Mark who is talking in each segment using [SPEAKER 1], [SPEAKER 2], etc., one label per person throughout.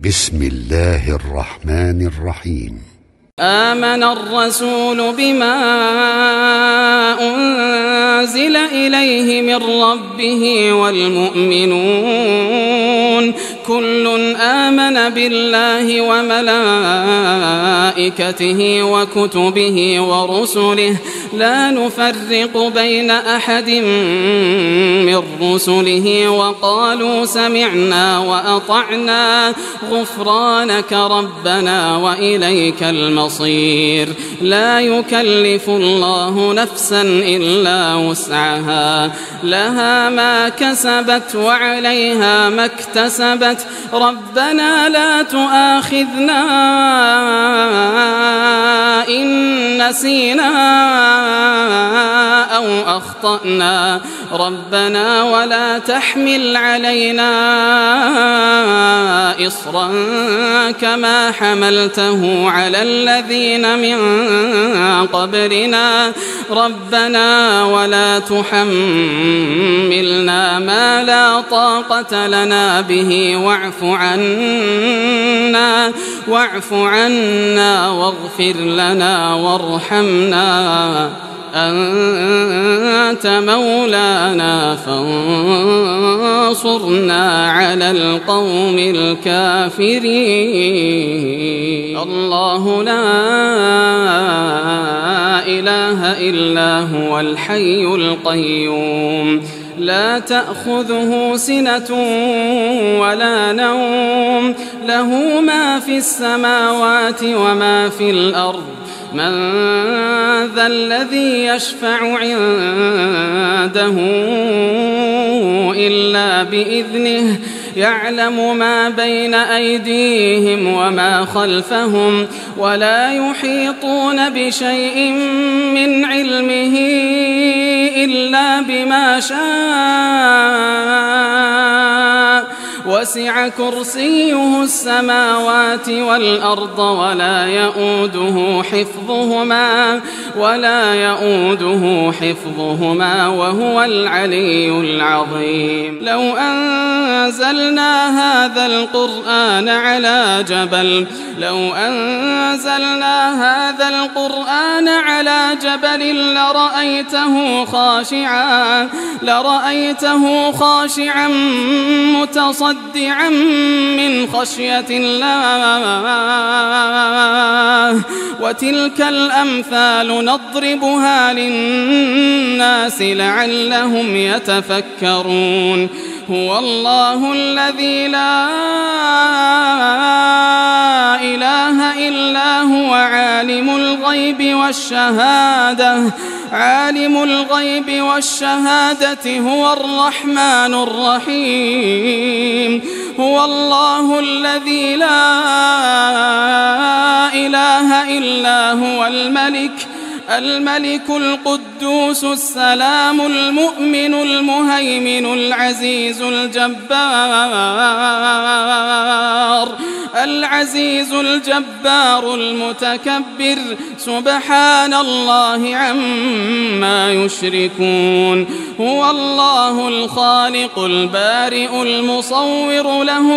[SPEAKER 1] بسم الله الرحمن الرحيم.
[SPEAKER 2] آمن الرسول بما أنزل إليه من ربه والمؤمنون كل آمن بالله وملائكته وكتبه ورسله لا نفرق بين أحد من رسله وقالوا سمعنا وأطعنا غفرانك ربنا وإليك المصير. لا يكلف الله نفسا إلا وسعها لها ما كسبت وعليها ما اكتسبت ربنا لا تؤاخذنا إن نسينا أو أخطأنا ربنا ولا تحمل علينا إصرا كما حملته على الذين من قبلنا ربنا ولا تحملنا ما لا طاقة لنا به واعف عنا واغفر لنا وارحمنا أنت مولانا فانصرنا على القوم الكافرين. الله لا إله إلا هو الحي القيوم لا تأخذه سنة ولا نوم له ما في السماوات وما في الأرض من ذا الذي يشفع عنده إلا بإذنه يعلم ما بين أيديهم وما خلفهم ولا يحيطون بشيء من علمه إلا بما شاء وسع كرسيه السماوات والأرض ولا يؤوده حفظهما وهو العلي العظيم. لو أنزلنا هذا القرآن على جبل لرأيته خاشعا متصدعا من خشية الله وتلك الأمثال نضربها للناس لعلهم يتفكرون. هو الله الذي لا إله إلا هو عالم الغيب والشهادة هو الرحمن الرحيم. هو الله الذي لا إله إلا هو الملك القدوس السلام المؤمن المهيمن العزيز الجبار المتكبر سبحان الله عما يشركون. هو الله الخالق البارئ المصور له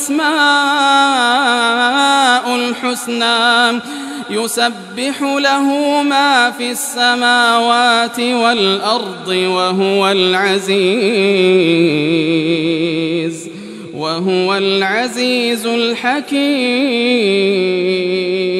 [SPEAKER 2] الأسماء الحسنى يسبح له ما في السماوات والأرض وهو العزيز الحكيم.